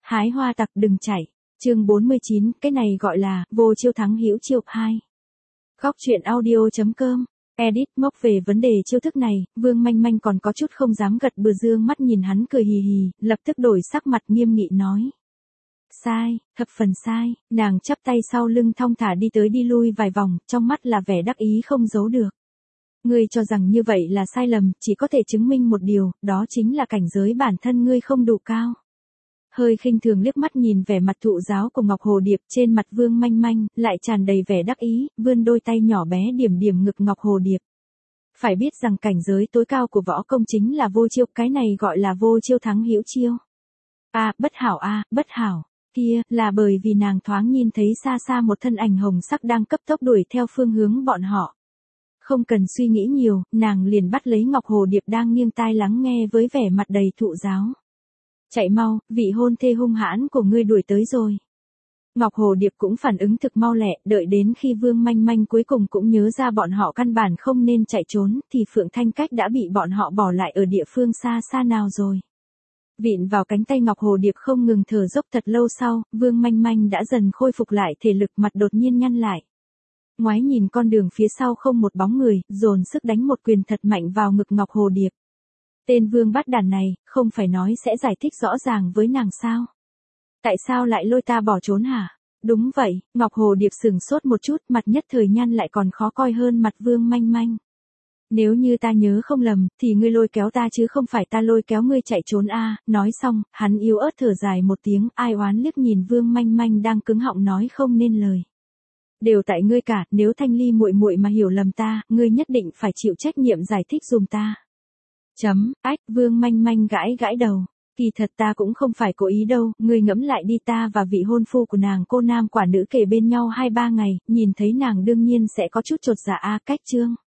Hái hoa tặc đừng chạy. Chương 49, cái này gọi là vô chiêu thắng hữu chiêu 2. Góc truyện audio.com. Edit mốc về vấn đề chiêu thức này, Vương Manh Manh còn có chút không dám gật bừa, dương mắt nhìn hắn cười hì hì, lập tức đổi sắc mặt nghiêm nghị nói. Sai, thập phần sai. Nàng chắp tay sau lưng thong thả đi tới đi lui vài vòng, trong mắt là vẻ đắc ý không giấu được. Ngươi cho rằng như vậy là sai lầm, chỉ có thể chứng minh một điều, đó chính là cảnh giới bản thân ngươi không đủ cao. Hơi khinh thường liếc mắt nhìn vẻ mặt thụ giáo của Ngọc Hồ Điệp, trên mặt Vương Manh Manh lại tràn đầy vẻ đắc ý, vươn đôi tay nhỏ bé điểm điểm ngực Ngọc Hồ Điệp. Phải biết rằng cảnh giới tối cao của võ công chính là vô chiêu, cái này gọi là vô chiêu thắng hữu chiêu. Bất hảo bất hảo. Kia, là bởi vì nàng thoáng nhìn thấy xa xa một thân ảnh hồng sắc đang cấp tốc đuổi theo phương hướng bọn họ. Không cần suy nghĩ nhiều, nàng liền bắt lấy Ngọc Hồ Điệp đang nghiêng tai lắng nghe với vẻ mặt đầy thụ giáo. Chạy mau, vị hôn thê hung hãn của ngươi đuổi tới rồi. Ngọc Hồ Điệp cũng phản ứng thực mau lẹ, đợi đến khi Vương Manh Manh cuối cùng cũng nhớ ra bọn họ căn bản không nên chạy trốn, thì Phượng Thanh Cách đã bị bọn họ bỏ lại ở địa phương xa xa nào rồi. Vịn vào cánh tay Ngọc Hồ Điệp không ngừng thở dốc thật lâu sau, Vương Manh Manh đã dần khôi phục lại thể lực, mặt đột nhiên nhăn lại. Ngoái nhìn con đường phía sau không một bóng người, dồn sức đánh một quyền thật mạnh vào ngực Ngọc Hồ Điệp. Tên Vương bát đàn này, không phải nói sẽ giải thích rõ ràng với nàng sao? Tại sao lại lôi ta bỏ trốn hả? Đúng vậy, Ngọc Hồ Điệp sừng sốt một chút, mặt nhất thời nhăn lại còn khó coi hơn mặt Vương Manh Manh. Nếu như ta nhớ không lầm, thì ngươi lôi kéo ta chứ không phải ta lôi kéo ngươi chạy trốn a. Nói xong, hắn yếu ớt thở dài một tiếng, ai oán liếc nhìn Vương Manh Manh đang cứng họng nói không nên lời. Đều tại ngươi cả, nếu Thanh Ly muội muội mà hiểu lầm ta, ngươi nhất định phải chịu trách nhiệm giải thích giùm ta. Vương Manh Manh gãi gãi đầu. Kỳ thật ta cũng không phải cố ý đâu, ngươi ngẫm lại đi, ta và vị hôn phu của nàng cô nam quả nữ kề bên nhau 2-3 ngày, nhìn thấy nàng đương nhiên sẽ có chút chột dạ cách chương.